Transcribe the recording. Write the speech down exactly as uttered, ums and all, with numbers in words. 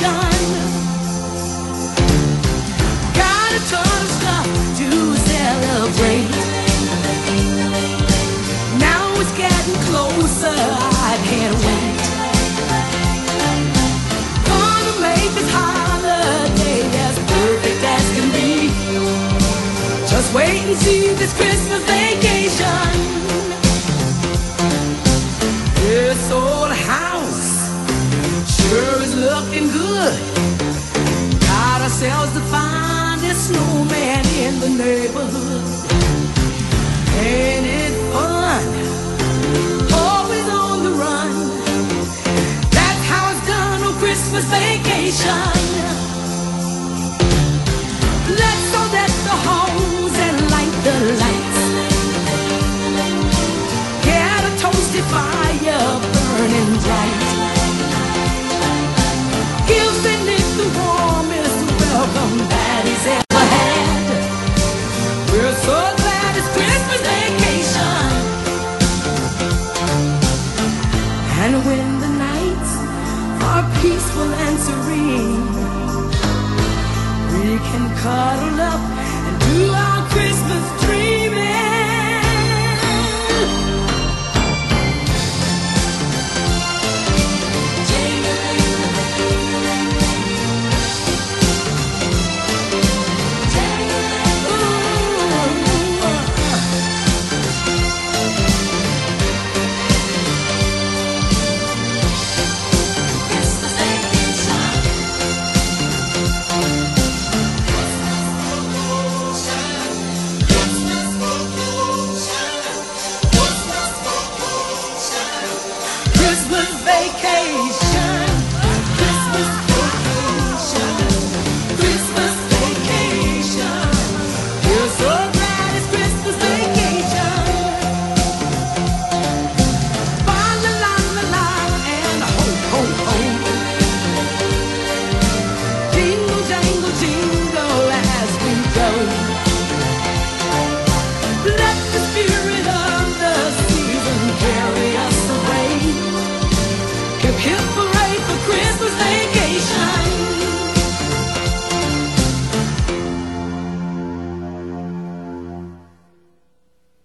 vacation. Got a ton of stuff to celebrate. Now it's getting closer, I can't wait. Gonna make this holiday as perfect as can be. Just wait and see this Christmas vacation. This old house sure is looking good. Got ourselves the finest snowman in the neighborhood. Ain't it fun? Always on the run. That's how it's done on Christmas vacation. Let's all deck the halls and light the lights. Get a toasted fire burning bright. Give Saint Nick the warmest welcome that he's ever had. We're so glad it's Christmas vacation. And when the nights are peaceful and serene, we can cuddle up and do our